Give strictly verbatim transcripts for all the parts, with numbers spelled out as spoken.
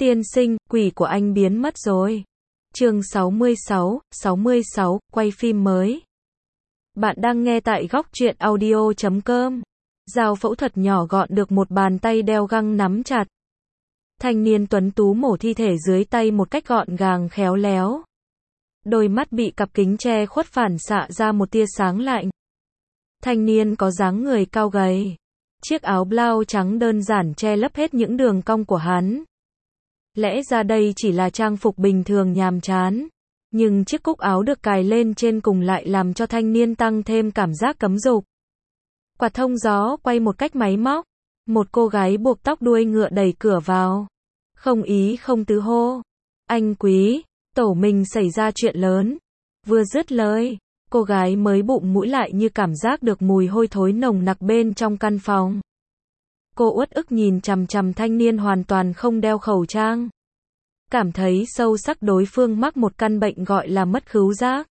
Tiên sinh, quỷ của anh biến mất rồi. Chương sáu mươi sáu, sáu mươi sáu, quay phim mới. Bạn đang nghe tại góc truyện audio chấm com. Dao phẫu thuật nhỏ gọn được một bàn tay đeo găng nắm chặt. Thanh niên tuấn tú mổ thi thể dưới tay một cách gọn gàng khéo léo. Đôi mắt bị cặp kính che khuất phản xạ ra một tia sáng lạnh. Thanh niên có dáng người cao gầy. Chiếc áo blau trắng đơn giản che lấp hết những đường cong của hắn. Lẽ ra đây chỉ là trang phục bình thường nhàm chán. Nhưng chiếc cúc áo được cài lên trên cùng lại làm cho thanh niên tăng thêm cảm giác cấm dục. Quạt thông gió quay một cách máy móc. Một cô gái buộc tóc đuôi ngựa đẩy cửa vào. Không ý không tứ hô. Anh Quý, tổ mình xảy ra chuyện lớn. Vừa dứt lời, cô gái mới bụng mũi lại như cảm giác được mùi hôi thối nồng nặc bên trong căn phòng. Cô uất ức nhìn chằm chằm thanh niên hoàn toàn không đeo khẩu trang. Cảm thấy sâu sắc đối phương mắc một căn bệnh gọi là mất khứu giác.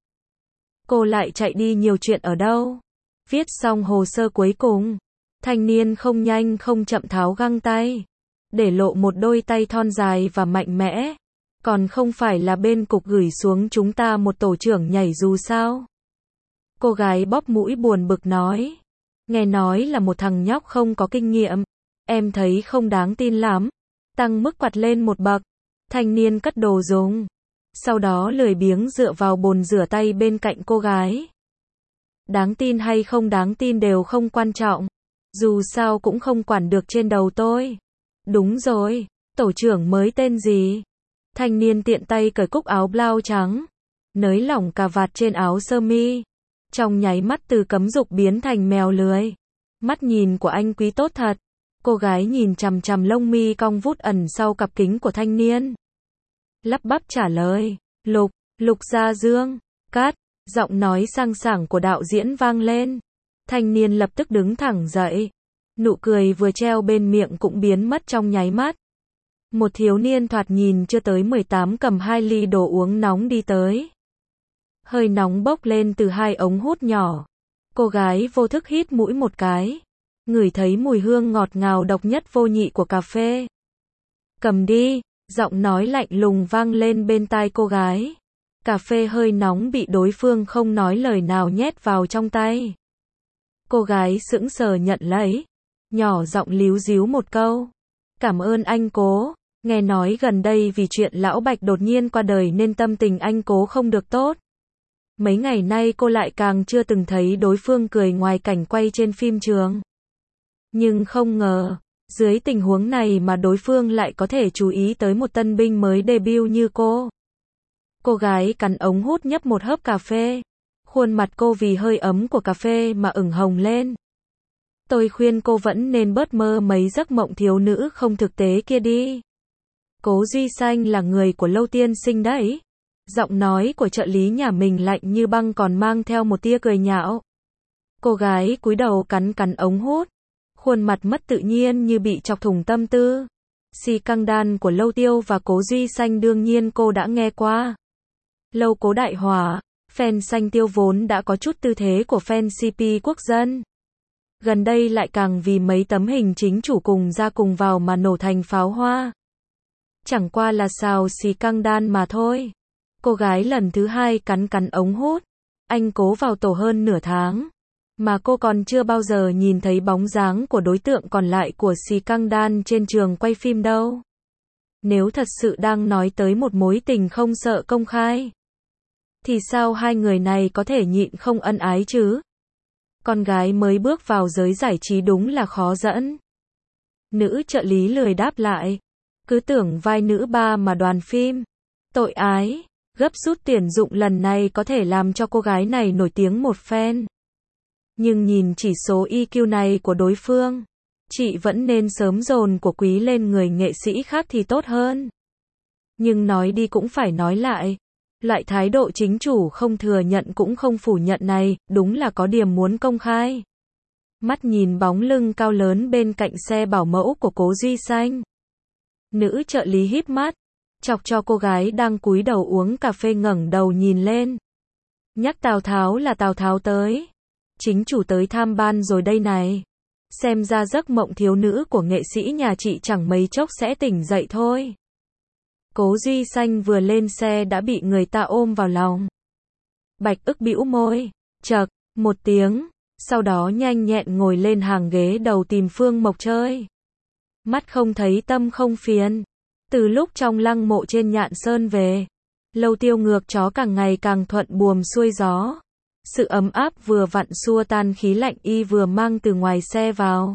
Cô lại chạy đi nhiều chuyện ở đâu. Viết xong hồ sơ cuối cùng, thanh niên không nhanh không chậm tháo găng tay, để lộ một đôi tay thon dài và mạnh mẽ. Còn không phải là bên cục gửi xuống chúng ta một tổ trưởng nhảy dù sao? Cô gái bóp mũi buồn bực nói. Nghe nói là một thằng nhóc không có kinh nghiệm. Em thấy không đáng tin lắm. Tăng mức quạt lên một bậc. Thanh niên cất đồ dùng. Sau đó lười biếng dựa vào bồn rửa tay bên cạnh cô gái. Đáng tin hay không đáng tin đều không quan trọng. Dù sao cũng không quản được trên đầu tôi. Đúng rồi, tổ trưởng mới tên gì? Thanh niên tiện tay cởi cúc áo blau trắng. Nới lỏng cà vạt trên áo sơ mi. Trong nháy mắt từ cấm dục biến thành mèo lười. Mắt nhìn của anh Quý tốt thật. Cô gái nhìn chằm chằm lông mi cong vút ẩn sau cặp kính của thanh niên. Lắp bắp trả lời. Lục, Lục Gia Dương. Cát, giọng nói sang sảng của đạo diễn vang lên. Thanh niên lập tức đứng thẳng dậy. Nụ cười vừa treo bên miệng cũng biến mất trong nháy mắt. Một thiếu niên thoạt nhìn chưa tới mười tám cầm hai ly đồ uống nóng đi tới. Hơi nóng bốc lên từ hai ống hút nhỏ. Cô gái vô thức hít mũi một cái. Ngửi thấy mùi hương ngọt ngào độc nhất vô nhị của cà phê. Cầm đi, giọng nói lạnh lùng vang lên bên tai cô gái. Cà phê hơi nóng bị đối phương không nói lời nào nhét vào trong tay. Cô gái sững sờ nhận lấy. Nhỏ giọng líu díu một câu. Cảm ơn anh Cố. Nghe nói gần đây vì chuyện lão Bạch đột nhiên qua đời nên tâm tình anh Cố không được tốt. Mấy ngày nay cô lại càng chưa từng thấy đối phương cười ngoài cảnh quay trên phim trường. Nhưng không ngờ, dưới tình huống này mà đối phương lại có thể chú ý tới một tân binh mới debut như cô. Cô gái cắn ống hút nhấp một hớp cà phê. Khuôn mặt cô vì hơi ấm của cà phê mà ửng hồng lên. Tôi khuyên cô vẫn nên bớt mơ mấy giấc mộng thiếu nữ không thực tế kia đi. Cố Duy Xanh là người của Lâu tiên sinh đấy. Giọng nói của trợ lý nhà mình lạnh như băng còn mang theo một tia cười nhạo. Cô gái cúi đầu cắn cắn ống hút. Khuôn mặt mất tự nhiên như bị chọc thủng tâm tư. Si căng đan của Lâu Tiêu và Cố Duy Xanh đương nhiên cô đã nghe qua. Lâu Cố đại hỏa, fan Xanh Tiêu vốn đã có chút tư thế của fan xê pê quốc dân. Gần đây lại càng vì mấy tấm hình chính chủ cùng ra cùng vào mà nổ thành pháo hoa. Chẳng qua là xào xì căng đan mà thôi. Cô gái lần thứ hai cắn cắn ống hút. Anh Cố vào tổ hơn nửa tháng. Mà cô còn chưa bao giờ nhìn thấy bóng dáng của đối tượng còn lại của xì căng đan trên trường quay phim đâu. Nếu thật sự đang nói tới một mối tình không sợ công khai, thì sao hai người này có thể nhịn không ân ái chứ? Con gái mới bước vào giới giải trí đúng là khó dẫn. Nữ trợ lý lười đáp lại. Cứ tưởng vai nữ ba mà đoàn phim. Tội ái, gấp rút tuyển dụng lần này có thể làm cho cô gái này nổi tiếng một phen. Nhưng nhìn chỉ số i kiu này của đối phương, chị vẫn nên sớm dồn của Quý lên người nghệ sĩ khác thì tốt hơn. Nhưng nói đi cũng phải nói lại. Loại thái độ chính chủ không thừa nhận cũng không phủ nhận này, đúng là có điểm muốn công khai. Mắt nhìn bóng lưng cao lớn bên cạnh xe bảo mẫu của Cố Duy Xanh. Nữ trợ lý híp mắt, chọc cho cô gái đang cúi đầu uống cà phê ngẩng đầu nhìn lên. Nhắc Tào Tháo là Tào Tháo tới. Chính chủ tới tham ban rồi đây này. Xem ra giấc mộng thiếu nữ của nghệ sĩ nhà chị chẳng mấy chốc sẽ tỉnh dậy thôi. Cố Duy Xanh vừa lên xe đã bị người ta ôm vào lòng. Bạch Ức bĩu môi, chậc, một tiếng, sau đó nhanh nhẹn ngồi lên hàng ghế đầu tìm Phương Mộc chơi. Mắt không thấy tâm không phiền. Từ lúc trong lăng mộ trên Nhạn Sơn về, Lâu Tiêu ngược chó càng ngày càng thuận buồm xuôi gió. Sự ấm áp vừa vặn xua tan khí lạnh y vừa mang từ ngoài xe vào.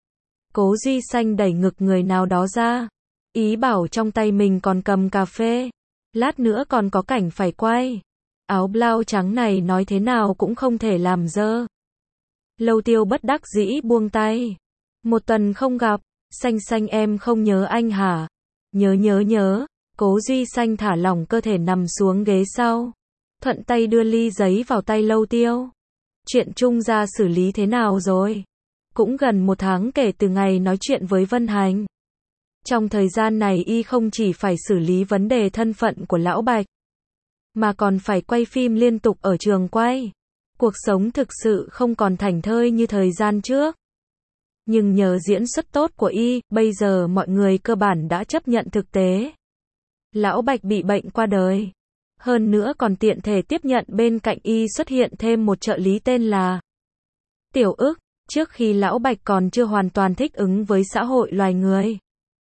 Cố Duy Xanh đẩy ngực người nào đó ra, ý bảo trong tay mình còn cầm cà phê, lát nữa còn có cảnh phải quay. Áo blau trắng này nói thế nào cũng không thể làm dơ. Lâu Tiêu bất đắc dĩ buông tay. Một tuần không gặp, Xanh Xanh em không nhớ anh hả? Nhớ nhớ nhớ. Cố Duy Xanh thả lỏng cơ thể nằm xuống ghế sau, thuận tay đưa ly giấy vào tay Lâu Tiêu. Chuyện Trung gia xử lý thế nào rồi? Cũng gần một tháng kể từ ngày nói chuyện với Vân Hành. Trong thời gian này y không chỉ phải xử lý vấn đề thân phận của Lão Bạch, mà còn phải quay phim liên tục ở trường quay. Cuộc sống thực sự không còn thảnh thơi như thời gian trước. Nhưng nhờ diễn xuất tốt của y, bây giờ mọi người cơ bản đã chấp nhận thực tế. Lão Bạch bị bệnh qua đời. Hơn nữa còn tiện thể tiếp nhận bên cạnh y xuất hiện thêm một trợ lý tên là Tiểu Ức, trước khi Lão Bạch còn chưa hoàn toàn thích ứng với xã hội loài người.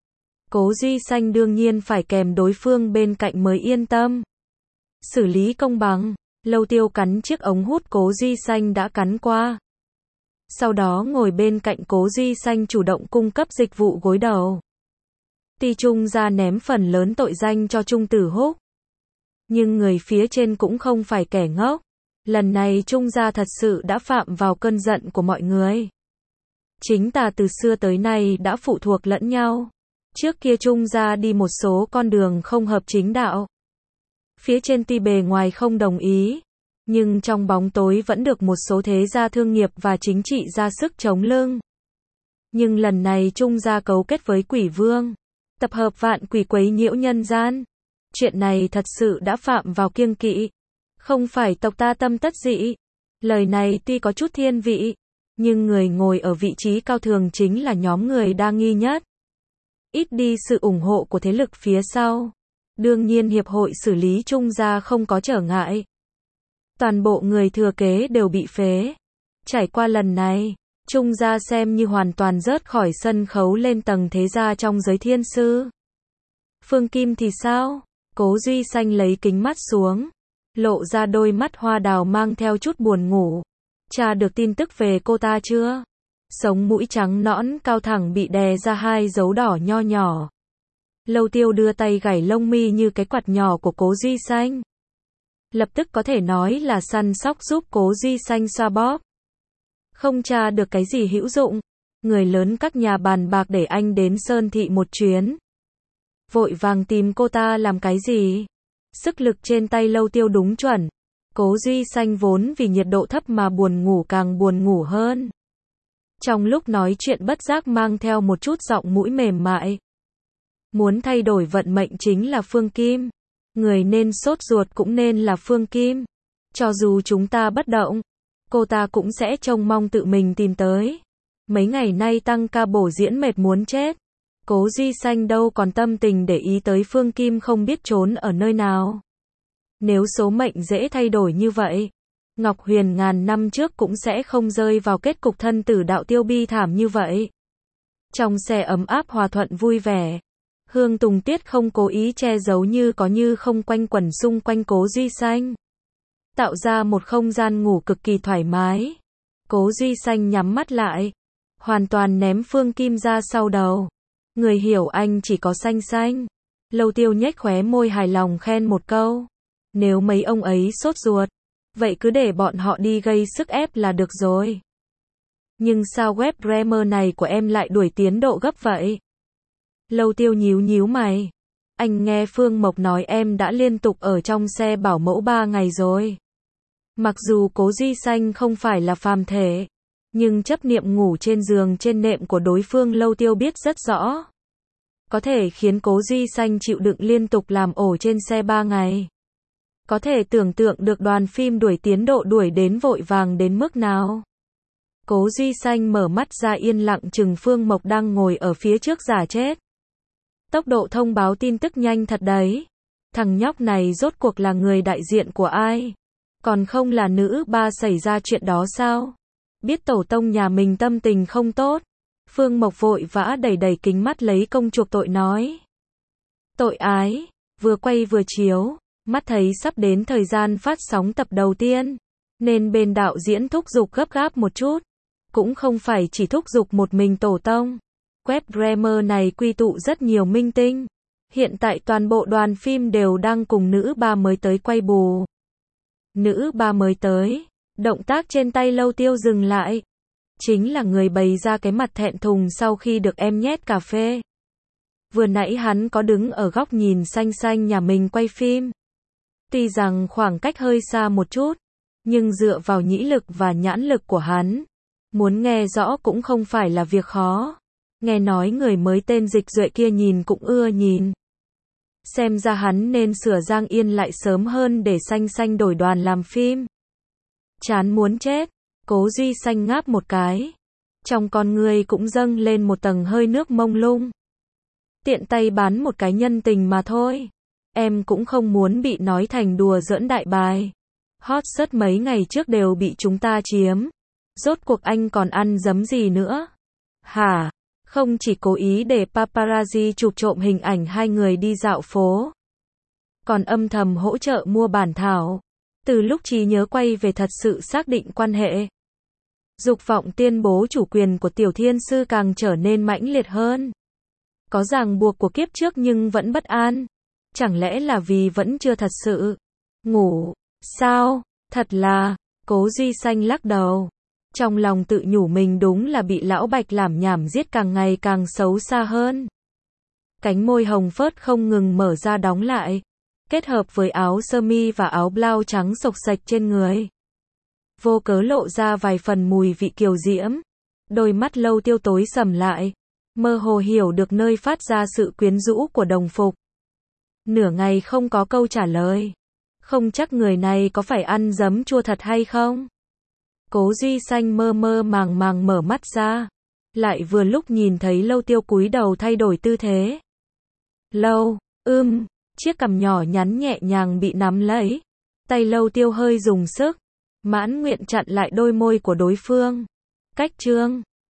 Cố Duy Xanh đương nhiên phải kèm đối phương bên cạnh mới yên tâm. Xử lý công bằng, Lâu Tiêu cắn chiếc ống hút Cố Duy Xanh đã cắn qua. Sau đó ngồi bên cạnh Cố Duy Xanh chủ động cung cấp dịch vụ gối đầu. Ti Trung gia ném phần lớn tội danh cho Trung Tử Húc. Nhưng người phía trên cũng không phải kẻ ngốc. Lần này Trung gia thật sự đã phạm vào cơn giận của mọi người. Chính tà từ xưa tới nay đã phụ thuộc lẫn nhau. Trước kia Trung gia đi một số con đường không hợp chính đạo. Phía trên tuy bề ngoài không đồng ý, nhưng trong bóng tối vẫn được một số thế gia thương nghiệp và chính trị ra sức chống lưng. Nhưng lần này Trung gia cấu kết với Quỷ Vương, tập hợp vạn quỷ quấy nhiễu nhân gian. Chuyện này thật sự đã phạm vào kiêng kỵ. Không phải tộc ta tâm tất dị. Lời này tuy có chút thiên vị, nhưng người ngồi ở vị trí cao thường chính là nhóm người đa nghi nhất. Ít đi sự ủng hộ của thế lực phía sau. Đương nhiên hiệp hội xử lý Trung gia không có trở ngại. Toàn bộ người thừa kế đều bị phế. Trải qua lần này, Trung gia xem như hoàn toàn rớt khỏi sân khấu lên tầng thế gia trong giới thiên sư. Phương Kim thì sao? Cố Duy Xanh lấy kính mắt xuống, lộ ra đôi mắt hoa đào mang theo chút buồn ngủ. Cha được tin tức về cô ta chưa? Sống mũi trắng nõn cao thẳng bị đè ra hai dấu đỏ nho nhỏ. Lâu Tiêu đưa tay gảy lông mi như cái quạt nhỏ của Cố Duy Xanh. Lập tức có thể nói là săn sóc giúp Cố Duy Xanh xoa bóp. Không tra được cái gì hữu dụng. Người lớn các nhà bàn bạc để anh đến Sơn Thị một chuyến. Vội vàng tìm cô ta làm cái gì? Sức lực trên tay Lâu Tiêu đúng chuẩn. Cố Duy Xanh vốn vì nhiệt độ thấp mà buồn ngủ càng buồn ngủ hơn. Trong lúc nói chuyện bất giác mang theo một chút giọng mũi mềm mại. Muốn thay đổi vận mệnh chính là Phương Kim. Người nên sốt ruột cũng nên là Phương Kim. Cho dù chúng ta bất động, cô ta cũng sẽ trông mong tự mình tìm tới. Mấy ngày nay tăng ca bổ diễn mệt muốn chết. Cố Duy Xanh đâu còn tâm tình để ý tới Phương Kim không biết trốn ở nơi nào. Nếu số mệnh dễ thay đổi như vậy, Ngọc Huyền ngàn năm trước cũng sẽ không rơi vào kết cục thân tử đạo tiêu bi thảm như vậy. Trong xe ấm áp hòa thuận vui vẻ, Hương Tùng Tiết không cố ý che giấu như có như không quanh quẩn xung quanh Cố Duy Xanh, tạo ra một không gian ngủ cực kỳ thoải mái. Cố Duy Xanh nhắm mắt lại, hoàn toàn ném Phương Kim ra sau đầu. Người hiểu anh chỉ có Xanh Xanh. Lâu Tiêu nhếch khóe môi hài lòng khen một câu. Nếu mấy ông ấy sốt ruột, vậy cứ để bọn họ đi gây sức ép là được rồi. Nhưng sao web Dreamer này của em lại đuổi tiến độ gấp vậy? Lâu Tiêu nhíu nhíu mày. Anh nghe Phương Mộc nói em đã liên tục ở trong xe bảo mẫu ba ngày rồi. Mặc dù Cố Duy Xanh không phải là phàm thể, nhưng chấp niệm ngủ trên giường trên nệm của đối phương Lâu Tiêu biết rất rõ. Có thể khiến Cố Duy Xanh chịu đựng liên tục làm ổ trên xe ba ngày. Có thể tưởng tượng được đoàn phim đuổi tiến độ đuổi đến vội vàng đến mức nào. Cố Duy Xanh mở mắt ra yên lặng chừng Phương Mộc đang ngồi ở phía trước giả chết. Tốc độ thông báo tin tức nhanh thật đấy. Thằng nhóc này rốt cuộc là người đại diện của ai? Còn không là nữ ba xảy ra chuyện đó sao? Biết tổ tông nhà mình tâm tình không tốt. Phương Mộc vội vã đẩy đẩy kính mắt lấy công chuộc tội nói. Tội ái, vừa quay vừa chiếu, mắt thấy sắp đến thời gian phát sóng tập đầu tiên, nên bên đạo diễn thúc giục gấp gáp một chút. Cũng không phải chỉ thúc giục một mình tổ tông. Web drama này quy tụ rất nhiều minh tinh. Hiện tại toàn bộ đoàn phim đều đang cùng nữ ba mới tới quay bù. Nữ ba mới tới, động tác trên tay Lâu Tiêu dừng lại. Chính là người bày ra cái mặt thẹn thùng sau khi được em nhét cà phê. Vừa nãy hắn có đứng ở góc nhìn xanh xanh nhà mình quay phim. Tuy rằng khoảng cách hơi xa một chút, nhưng dựa vào nhĩ lực và nhãn lực của hắn, muốn nghe rõ cũng không phải là việc khó. Nghe nói người mới tên Dịch Duệ kia nhìn cũng ưa nhìn. Xem ra hắn nên sửa Giang Yên lại sớm hơn để xanh xanh đổi đoàn làm phim. Chán muốn chết, Cố Duy Xanh ngáp một cái. Trong con người cũng dâng lên một tầng hơi nước mông lung. Tiện tay bán một cái nhân tình mà thôi. Em cũng không muốn bị nói thành đùa giỡn đại bài. Hot search mấy ngày trước đều bị chúng ta chiếm. Rốt cuộc anh còn ăn dấm gì nữa? Hả? Không chỉ cố ý để paparazzi chụp trộm hình ảnh hai người đi dạo phố, còn âm thầm hỗ trợ mua bản thảo. Từ lúc trí nhớ quay về thật sự xác định quan hệ. Dục vọng tuyên bố chủ quyền của Tiểu Thiên Sư càng trở nên mãnh liệt hơn. Có ràng buộc của kiếp trước nhưng vẫn bất an. Chẳng lẽ là vì vẫn chưa thật sự ngủ, sao? Thật là, Cố Duy Xanh lắc đầu. Trong lòng tự nhủ mình đúng là bị lão Bạch làm nhảm giết càng ngày càng xấu xa hơn. Cánh môi hồng phớt không ngừng mở ra đóng lại, kết hợp với áo sơ mi và áo blau trắng xộc xạch trên người. Vô cớ lộ ra vài phần mùi vị kiều diễm. Đôi mắt Lâu Tiêu tối sầm lại, mơ hồ hiểu được nơi phát ra sự quyến rũ của đồng phục. Nửa ngày không có câu trả lời. Không chắc người này có phải ăn giấm chua thật hay không? Cố Duy Xanh mơ mơ màng màng mở mắt ra. Lại vừa lúc nhìn thấy Lâu Tiêu cúi đầu thay đổi tư thế. Lâu, ưm, chiếc cằm nhỏ nhắn nhẹ nhàng bị nắm lấy. Tay Lâu Tiêu hơi dùng sức, mãn nguyện chặn lại đôi môi của đối phương. Cách trương,